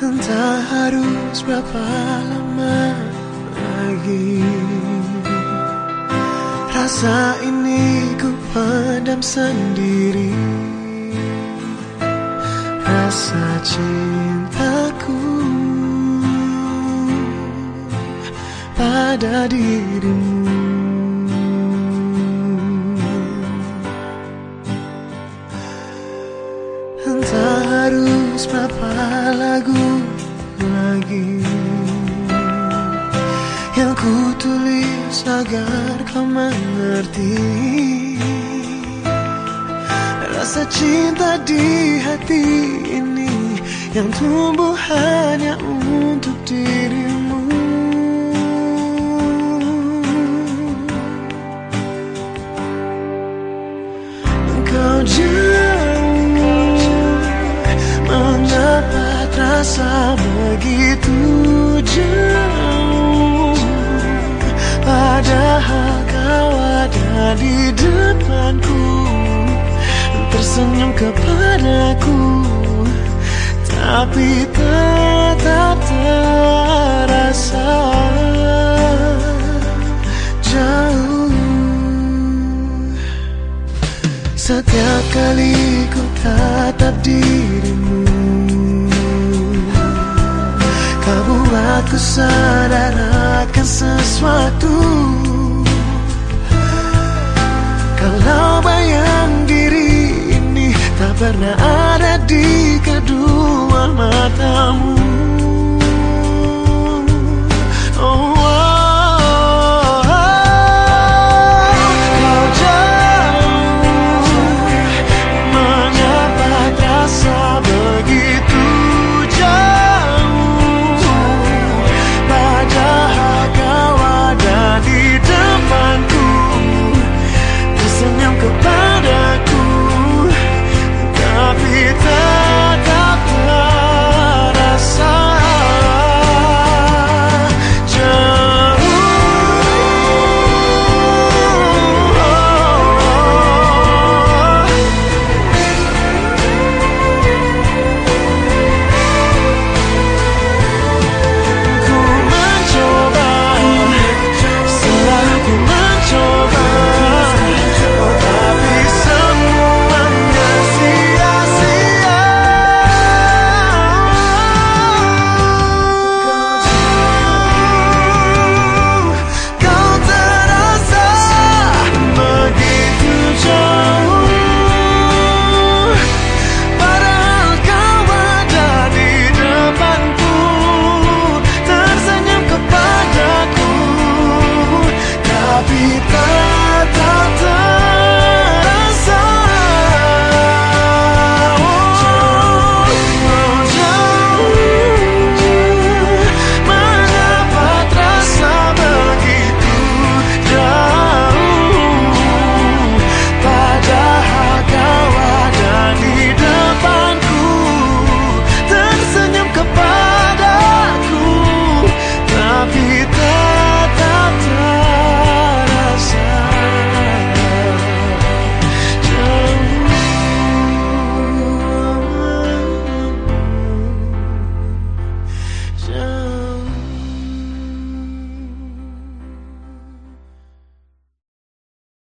Entah harus berapa lama lagi rasa ini ku pendam sendiri. Rasa cintaku pada dirimu. Entah harus berapa lagu lagi yang ku tulis agar kau mengerti rasa cinta di hati ini yang tumbuh hanya untuk dirimu. Engkau jauh, mengapa terasa begitu jauh, padahal kau ada di depanku, tersenyum kepadaku, tapi tetap terasa jauh. Setiap kali ku tatap dirimu, kau buatku sadar akan sesuatu. Kalau bayang diri ini tak pernah ada di kedua matamu.